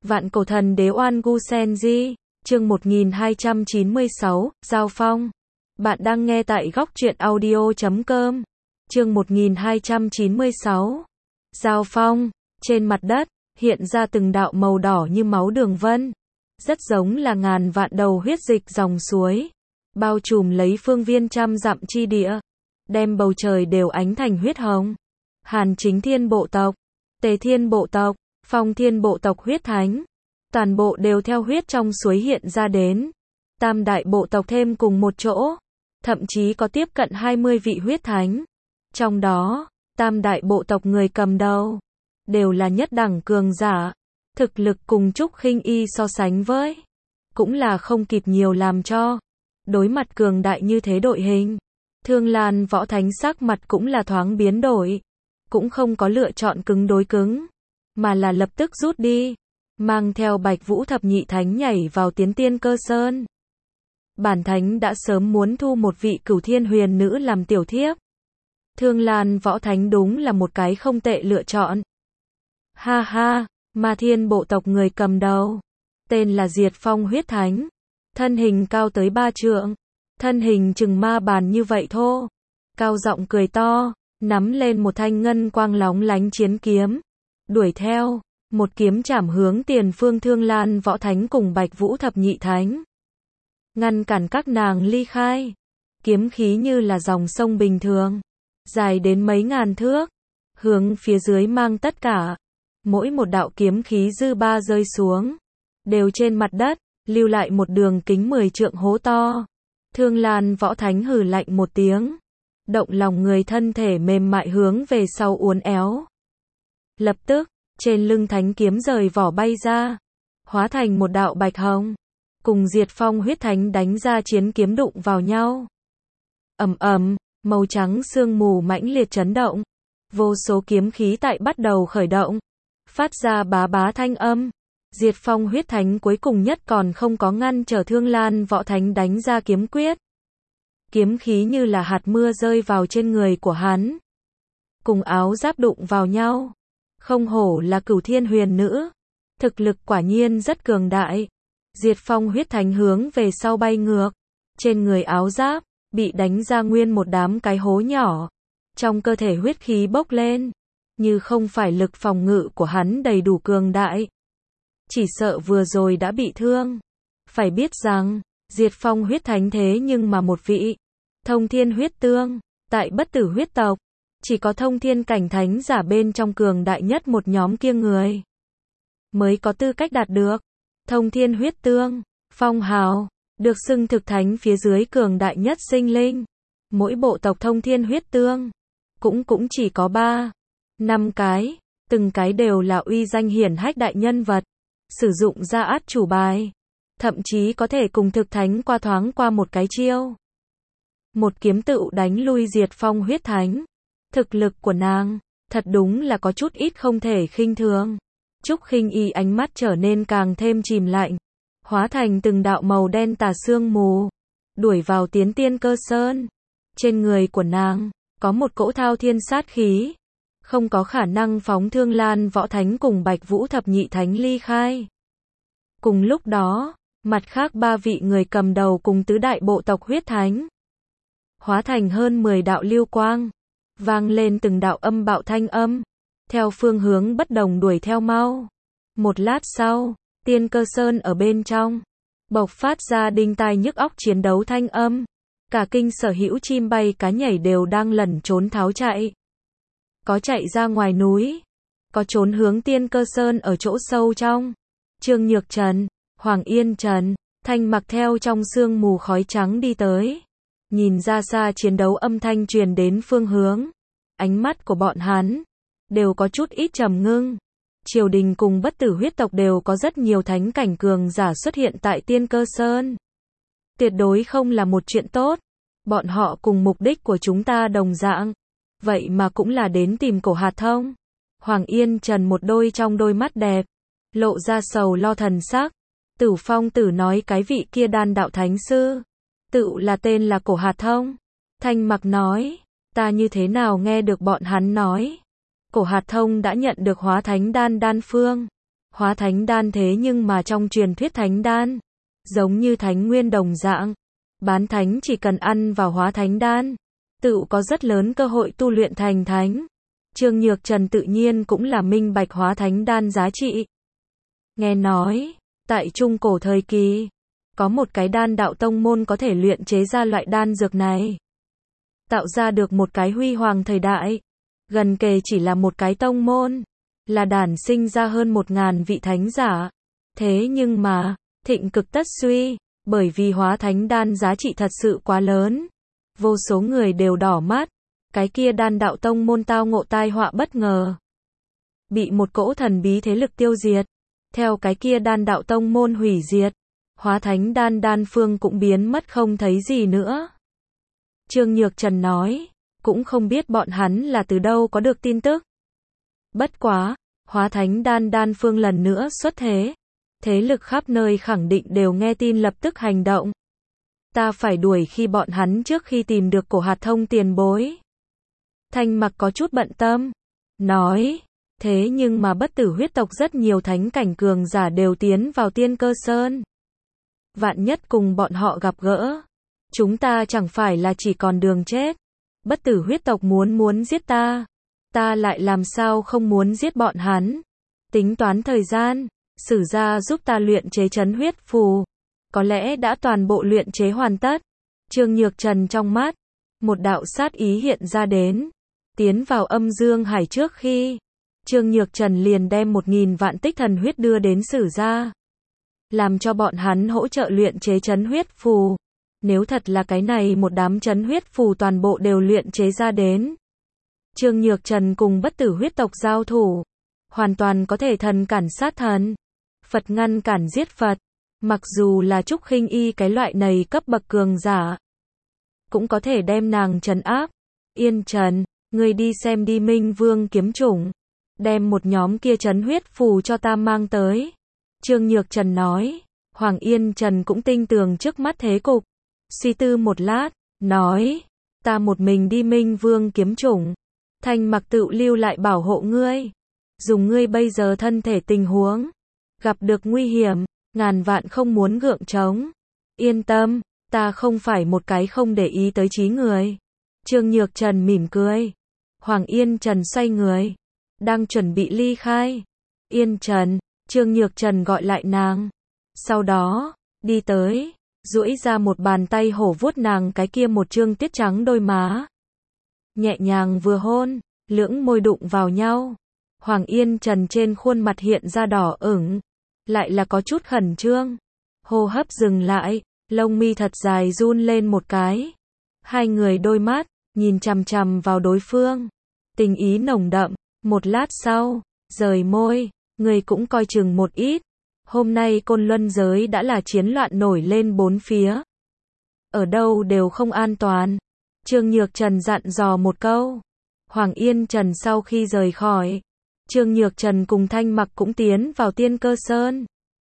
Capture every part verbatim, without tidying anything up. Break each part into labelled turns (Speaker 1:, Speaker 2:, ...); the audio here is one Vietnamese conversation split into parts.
Speaker 1: Vạn cổ thần đế Oan Gu Senji, chương một nghìn hai trăm chín mươi sáu, Giao Phong. Bạn đang nghe tại góc truyện audio chấm com. Chương một nghìn hai trăm chín mươi sáu. Giao Phong. Trên mặt đất, hiện ra từng đạo màu đỏ như máu đường vân. Rất giống là ngàn vạn đầu huyết dịch dòng suối. Bao trùm lấy phương viên trăm dặm chi địa. Đem bầu trời đều ánh thành huyết hồng. Hàn Chính Thiên bộ tộc, Tề Thiên bộ tộc, Phong Thiên bộ tộc huyết thánh. Toàn bộ đều theo huyết trong suối hiện ra đến. Tam đại bộ tộc thêm cùng một chỗ. Thậm chí có tiếp cận hai mươi vị huyết thánh. Trong đó, tam đại bộ tộc người cầm đầu. Đều là nhất đẳng cường giả. Thực lực cùng Trúc Khinh Y so sánh với. Cũng là không kịp nhiều làm cho. Đối mặt cường đại như thế đội hình. Thương Lan Võ Thánh sắc mặt cũng là thoáng biến đổi. Cũng không có lựa chọn cứng đối cứng. Mà là lập tức rút đi. Mang theo Bạch Vũ Thập Nhị Thánh nhảy vào Tiến Tiên Cơ Sơn. Bản Thánh đã sớm muốn thu một vị Cửu Thiên Huyền Nữ làm tiểu thiếp. Thương Lan Võ Thánh đúng là một cái không tệ lựa chọn. Ha ha, Ma Thiên bộ tộc người cầm đầu. Tên là Diệt Phong huyết thánh. Thân hình cao tới ba trượng. Thân hình chừng ma bàn như vậy thô. Cao giọng cười to, nắm lên một thanh ngân quang lóng lánh chiến kiếm. Đuổi theo, một kiếm chảm hướng tiền phương Thương Lan Võ Thánh cùng Bạch Vũ Thập Nhị Thánh. Ngăn cản các nàng ly khai. Kiếm khí như là dòng sông bình thường. Dài đến mấy ngàn thước. Hướng phía dưới mang tất cả. Mỗi một đạo kiếm khí dư ba rơi xuống. Đều trên mặt đất, lưu lại một đường kính mười trượng hố to. Thương Lan Võ Thánh hừ lạnh một tiếng. Động lòng người thân thể mềm mại hướng về sau uốn éo. Lập tức, trên lưng thánh kiếm rời vỏ bay ra. Hóa thành một đạo bạch hồng. Cùng Diệt Phong huyết thánh đánh ra chiến kiếm đụng vào nhau. Ầm ầm, màu trắng sương mù mãnh liệt chấn động. Vô số kiếm khí tại bắt đầu khởi động. Phát ra bá bá thanh âm. Diệt Phong huyết thánh cuối cùng nhất còn không có ngăn trở Thương Lan Võ Thánh đánh ra kiếm quyết. Kiếm khí như là hạt mưa rơi vào trên người của hắn. Cùng áo giáp đụng vào nhau. Không hổ là Cửu Thiên Huyền Nữ. Thực lực quả nhiên rất cường đại. Diệt Phong huyết thánh hướng về sau bay ngược. Trên người áo giáp, bị đánh ra nguyên một đám cái hố nhỏ. Trong cơ thể huyết khí bốc lên. Như không phải lực phòng ngự của hắn đầy đủ cường đại. Chỉ sợ vừa rồi đã bị thương. Phải biết rằng, Diệt Phong huyết thánh thế nhưng mà một vị thông thiên huyết tương, tại bất tử huyết tộc. Chỉ có thông thiên cảnh thánh giả bên trong cường đại nhất một nhóm kia người. Mới có tư cách đạt được. Thông thiên huyết tương, phong hào, được xưng thực thánh phía dưới cường đại nhất sinh linh. Mỗi bộ tộc thông thiên huyết tương, cũng cũng chỉ có ba, năm cái. Từng cái đều là uy danh hiển hách đại nhân vật. Sử dụng ra át chủ bài. Thậm chí có thể cùng thực thánh qua thoáng qua một cái chiêu. Một kiếm tựu đánh lui Diệt Phong huyết thánh. Thực lực của nàng, thật đúng là có chút ít không thể khinh thường. Trúc Khinh Y ánh mắt trở nên càng thêm chìm lạnh. Hóa thành từng đạo màu đen tà sương mù. Đuổi vào Tiến Tiên Cơ Sơn. Trên người của nàng, có một cỗ thao thiên sát khí. Không có khả năng phóng Thương Lan Võ Thánh cùng Bạch Vũ Thập Nhị Thánh ly khai. Cùng lúc đó, mặt khác ba vị người cầm đầu cùng tứ đại bộ tộc huyết thánh. Hóa thành hơn mười đạo lưu quang. Vang lên từng đạo âm bạo thanh âm. Theo phương hướng bất đồng đuổi theo mau. Một lát sau, Tiên Cơ Sơn ở bên trong. Bộc phát ra đinh tai nhức óc chiến đấu thanh âm. Cả kinh sở hữu chim bay cá nhảy đều đang lẩn trốn tháo chạy. Có chạy ra ngoài núi. Có trốn hướng Tiên Cơ Sơn ở chỗ sâu trong. Trương Nhược Trần, Hoàng Yên Trần, Thanh mặc theo trong sương mù khói trắng đi tới. Nhìn ra xa chiến đấu âm thanh truyền đến phương hướng. Ánh mắt của bọn hắn đều có chút ít trầm ngưng. Triều đình cùng bất tử huyết tộc đều có rất nhiều thánh cảnh cường giả xuất hiện tại Tiên Cơ Sơn. Tuyệt đối không là một chuyện tốt. Bọn họ cùng mục đích của chúng ta đồng dạng. Vậy mà cũng là đến tìm Cổ Hạt Thông. Hoàng Yên Trần một đôi trong đôi mắt đẹp. Lộ ra sầu lo thần sắc. Tử Phong Tử nói cái vị kia đan đạo thánh sư. Tự là tên là Cổ Hạt Thông. Thanh mặc nói. Ta như thế nào nghe được bọn hắn nói. Cổ Hạt Thông đã nhận được hóa thánh đan đan phương. Hóa thánh đan thế nhưng mà trong truyền thuyết thánh đan, giống như thánh nguyên đồng dạng, bán thánh chỉ cần ăn vào hóa thánh đan, tự có rất lớn cơ hội tu luyện thành thánh. Trương Nhược Trần tự nhiên cũng là minh bạch hóa thánh đan giá trị. Nghe nói, tại trung cổ thời kỳ, có một cái đan đạo tông môn có thể luyện chế ra loại đan dược này. Tạo ra được một cái huy hoàng thời đại. Gần kề chỉ là một cái tông môn, là đản sinh ra hơn một ngàn vị thánh giả. Thế nhưng mà, thịnh cực tất suy, bởi vì hóa thánh đan giá trị thật sự quá lớn. Vô số người đều đỏ mắt, cái kia đan đạo tông môn tao ngộ tai họa bất ngờ. Bị một cỗ thần bí thế lực tiêu diệt. Theo cái kia đan đạo tông môn hủy diệt, hóa thánh đan đan phương cũng biến mất không thấy gì nữa. Trương Nhược Trần nói, cũng không biết bọn hắn là từ đâu có được tin tức. Bất quá, hóa thánh đan đan phương lần nữa xuất thế. Thế lực khắp nơi khẳng định đều nghe tin lập tức hành động. Ta phải đuổi khi bọn hắn trước khi tìm được cổ hạt thông tiền bối. Thanh Mặc có chút bận tâm, nói, thế nhưng mà bất tử huyết tộc rất nhiều thánh cảnh cường giả đều tiến vào Tiên Cơ Sơn. Vạn nhất cùng bọn họ gặp gỡ, chúng ta chẳng phải là chỉ còn đường chết. Bất tử huyết tộc muốn muốn giết ta, ta lại làm sao không muốn giết bọn hắn. Tính toán thời gian, Sử gia giúp ta luyện chế trấn huyết phù, có lẽ đã toàn bộ luyện chế hoàn tất. Trương Nhược Trần trong mắt, một đạo sát ý hiện ra đến. Tiến vào âm dương hải trước khi, Trương Nhược Trần liền đem một nghìn vạn tích thần huyết đưa đến Sử gia, làm cho bọn hắn hỗ trợ luyện chế trấn huyết phù. Nếu thật là cái này một đám trấn huyết phù toàn bộ đều luyện chế ra đến, Trương Nhược Trần cùng bất tử huyết tộc giao thủ, hoàn toàn có thể thần cản sát thần, Phật ngăn cản giết Phật. Mặc dù là Trúc Khinh Y cái loại này cấp bậc cường giả, cũng có thể đem nàng trấn áp. Yên Trần, ngươi đi xem đi Minh Vương kiếm chủng, đem một nhóm kia trấn huyết phù cho ta mang tới. Trương Nhược Trần nói. Hoàng Yên Trần cũng tinh tường trước mắt thế cục, suy tư một lát, nói, ta một mình đi Minh Vương kiếm chủng, Thanh Mặc tự lưu lại bảo hộ ngươi. Dùng ngươi bây giờ thân thể tình huống, gặp được nguy hiểm, ngàn vạn không muốn gượng trống. Yên tâm, ta không phải một cái không để ý tới trí người. Trương Nhược Trần mỉm cười. Hoàng Yên Trần xoay người, đang chuẩn bị ly khai. Yên Trần, Trương Nhược Trần gọi lại nàng. Sau đó, đi tới, duỗi ra một bàn tay hổ vuốt nàng cái kia một trương tiết trắng đôi má. Nhẹ nhàng vừa hôn, lưỡng môi đụng vào nhau. Hoàng Yên Trần trên khuôn mặt hiện ra đỏ ửng, lại là có chút khẩn trương. Hô hấp dừng lại, lông mi thật dài run lên một cái. Hai người đôi mắt, nhìn chằm chằm vào đối phương. Tình ý nồng đậm, một lát sau, rời môi, người cũng coi chừng một ít. Hôm nay Côn Luân giới đã là chiến loạn nổi lên bốn phía. Ở đâu đều không an toàn. Trương Nhược Trần dặn dò một câu. Hoàng Yên Trần sau khi rời khỏi, Trương Nhược Trần cùng Thanh Mặc cũng tiến vào Tiên Cơ Sơn.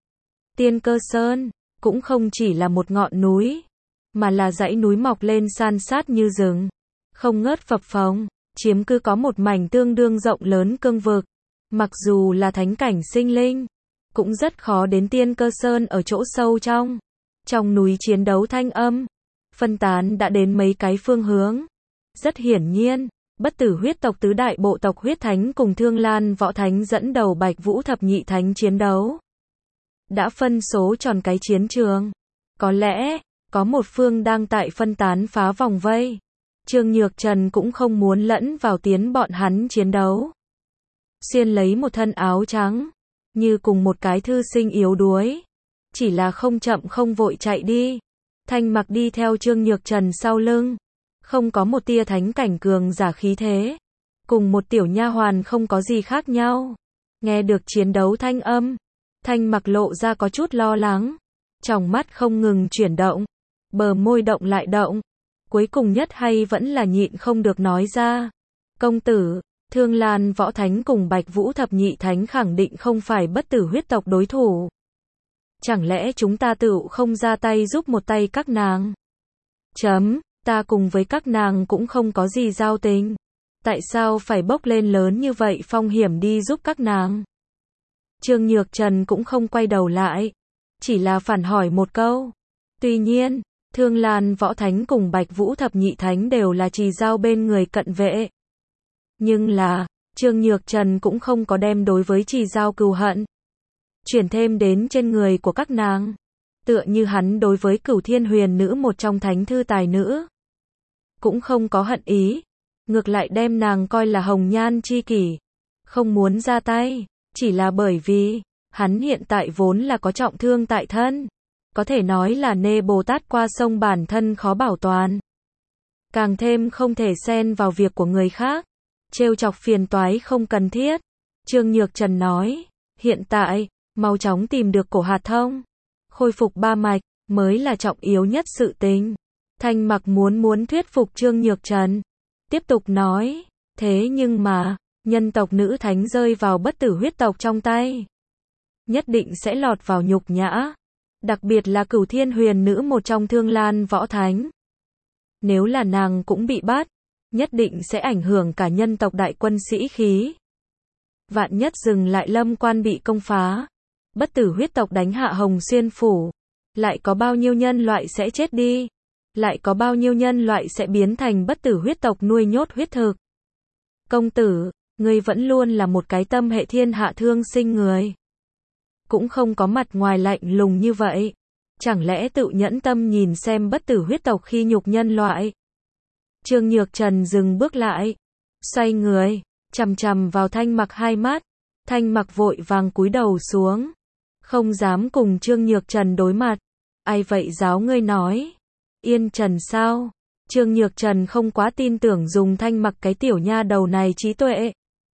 Speaker 1: Tiên Cơ Sơn, cũng không chỉ là một ngọn núi, mà là dãy núi mọc lên san sát như rừng, không ngớt phập phồng, chiếm cứ có một mảnh tương đương rộng lớn cương vực. Mặc dù là thánh cảnh sinh linh, cũng rất khó đến Tiên Cơ Sơn ở chỗ sâu trong. Trong núi chiến đấu thanh âm, phân tán đã đến mấy cái phương hướng. Rất hiển nhiên, bất tử huyết tộc tứ đại bộ tộc huyết thánh cùng Thương Lan võ thánh dẫn đầu Bạch Vũ thập nhị thánh chiến đấu. Đã phân số tròn cái chiến trường. Có lẽ, có một phương đang tại phân tán phá vòng vây. Trương Nhược Trần cũng không muốn lẫn vào tiến bọn hắn chiến đấu. Xuyên lấy một thân áo trắng, như cùng một cái thư sinh yếu đuối. Chỉ là không chậm không vội chạy đi. Thanh Mặc đi theo Trương Nhược Trần sau lưng. Không có một tia thánh cảnh cường giả khí thế. Cùng một tiểu nha hoàn không có gì khác nhau. Nghe được chiến đấu thanh âm, Thanh Mặc lộ ra có chút lo lắng. Tròng mắt không ngừng chuyển động. Bờ môi động lại động. Cuối cùng nhất hay vẫn là nhịn không được nói ra. Công tử, Thương Lan võ thánh cùng Bạch Vũ thập nhị thánh khẳng định không phải bất tử huyết tộc đối thủ. Chẳng lẽ chúng ta tự không ra tay giúp một tay các nàng? Chấm, ta cùng với các nàng cũng không có gì giao tình. Tại sao phải bốc lên lớn như vậy phong hiểm đi giúp các nàng? Trương Nhược Trần cũng không quay đầu lại, chỉ là phản hỏi một câu. Tuy nhiên, Thương Lan Võ Thánh cùng Bạch Vũ Thập Nhị Thánh đều là trì giao bên người cận vệ. Nhưng là, Trương Nhược Trần cũng không có đem đối với trì giao cừu hận chuyển thêm đến trên người của các nàng. Tựa như hắn đối với Cửu Thiên Huyền Nữ một trong thánh thư tài nữ, cũng không có hận ý, ngược lại đem nàng coi là hồng nhan chi kỷ, không muốn ra tay, chỉ là bởi vì, hắn hiện tại vốn là có trọng thương tại thân, có thể nói là nê Bồ Tát qua sông bản thân khó bảo toàn. Càng thêm không thể xen vào việc của người khác, trêu chọc phiền toái không cần thiết. Trương Nhược Trần nói, hiện tại, mau chóng tìm được cổ hạt thông, khôi phục ba mạch, mới là trọng yếu nhất sự tình. Thanh Mặc muốn muốn thuyết phục Trương Nhược Trần, tiếp tục nói, thế nhưng mà, nhân tộc nữ thánh rơi vào bất tử huyết tộc trong tay, nhất định sẽ lọt vào nhục nhã, đặc biệt là Cửu Thiên Huyền Nữ một trong Thương Lan Võ Thánh. Nếu là nàng cũng bị bắt, nhất định sẽ ảnh hưởng cả nhân tộc đại quân sĩ khí. Vạn nhất dừng lại Lâm Quan bị công phá, bất tử huyết tộc đánh hạ Hồng Xuyên Phủ, lại có bao nhiêu nhân loại sẽ chết đi, lại có bao nhiêu nhân loại sẽ biến thành bất tử huyết tộc nuôi nhốt huyết thực. Công tử, ngươi vẫn luôn là một cái tâm hệ thiên hạ thương sinh người, cũng không có mặt ngoài lạnh lùng như vậy, chẳng lẽ tự nhẫn tâm nhìn xem bất tử huyết tộc khi nhục nhân loại? Trương Nhược Trần dừng bước lại, xoay người, chằm chằm vào Thanh Mặc hai mắt. Thanh Mặc vội vàng cúi đầu xuống, không dám cùng Trương Nhược Trần đối mặt. Ai vậy giáo ngươi nói? Yên Trần sao? Trương Nhược Trần không quá tin tưởng dùng Thanh Mặc cái tiểu nha đầu này trí tuệ,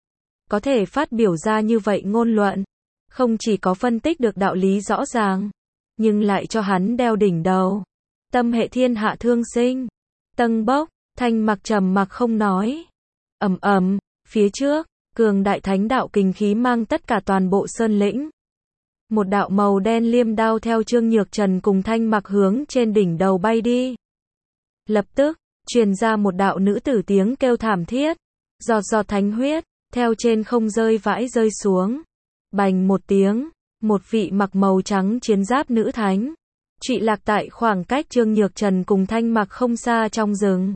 Speaker 1: có thể phát biểu ra như vậy ngôn luận, không chỉ có phân tích được đạo lý rõ ràng, nhưng lại cho hắn đeo đỉnh đầu. Tâm hệ thiên hạ thương sinh. Tân bốc, Thanh Mặc trầm mặc không nói. Ầm ầm, phía trước, cường đại thánh đạo kình khí mang tất cả toàn bộ sơn lĩnh. Một đạo màu đen liêm đao theo Trương Nhược Trần cùng Thanh Mặc hướng trên đỉnh đầu bay đi. Lập tức, truyền ra một đạo nữ tử tiếng kêu thảm thiết, giọt giọt thánh huyết, theo trên không rơi vãi rơi xuống. Bành một tiếng, một vị mặc màu trắng chiến giáp nữ thánh, trụy lạc tại khoảng cách Trương Nhược Trần cùng Thanh Mặc không xa trong rừng.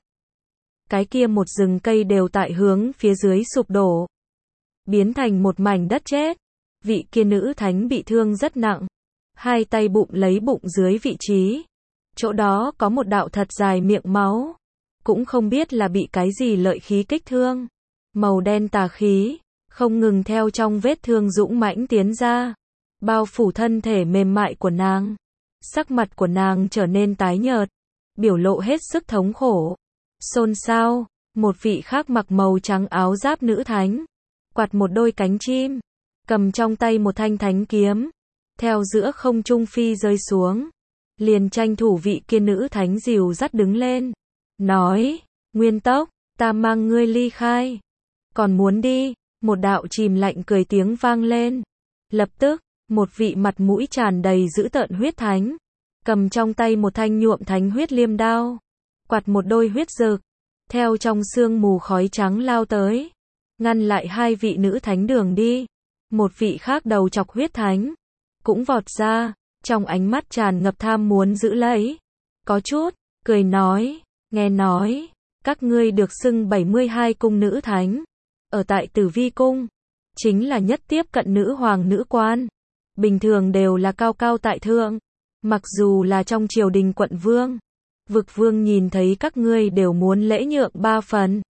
Speaker 1: Cái kia một rừng cây đều tại hướng phía dưới sụp đổ, biến thành một mảnh đất chết. Vị kia nữ thánh bị thương rất nặng, hai tay bụng lấy bụng dưới vị trí, chỗ đó có một đạo thật dài miệng máu, cũng không biết là bị cái gì lợi khí kích thương. Màu đen tà khí không ngừng theo trong vết thương dũng mãnh tiến ra, bao phủ thân thể mềm mại của nàng. Sắc mặt của nàng trở nên tái nhợt, biểu lộ hết sức thống khổ. Xôn xao, một vị khác mặc màu trắng áo giáp nữ thánh, quạt một đôi cánh chim, cầm trong tay một thanh thánh kiếm, theo giữa không trung phi rơi xuống, liền tranh thủ vị kia nữ thánh dìu dắt đứng lên, nói, Nguyên Tốc, ta mang ngươi ly khai. Còn muốn đi? Một đạo chìm lạnh cười tiếng vang lên. Lập tức, một vị mặt mũi tràn đầy dữ tợn huyết thánh, cầm trong tay một thanh nhuộm thánh huyết liêm đao, quạt một đôi huyết rực, theo trong sương mù khói trắng lao tới, ngăn lại hai vị nữ thánh đường đi. Một vị khác đầu chọc huyết thánh cũng vọt ra, trong ánh mắt tràn ngập tham muốn giữ lấy, có chút cười nói, nghe nói các ngươi được xưng bảy mươi hai cung nữ thánh, ở tại Tử Vi cung, chính là nhất tiếp cận nữ hoàng nữ quan, bình thường đều là cao cao tại thượng, mặc dù là trong triều đình quận vương, vực vương nhìn thấy các ngươi đều muốn lễ nhượng ba phần.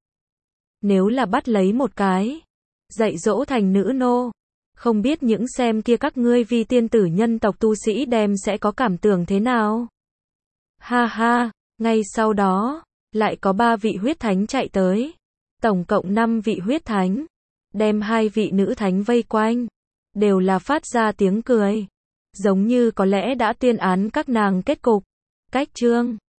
Speaker 1: Nếu là bắt lấy một cái, dạy dỗ thành nữ nô, không biết những xem kia các ngươi vi tiên tử nhân tộc tu sĩ đem sẽ có cảm tưởng thế nào. Ha ha, ngay sau đó, lại có ba vị huyết thánh chạy tới, tổng cộng năm vị huyết thánh, đem hai vị nữ thánh vây quanh, đều là phát ra tiếng cười, giống như có lẽ đã tuyên án các nàng kết cục. Cách chương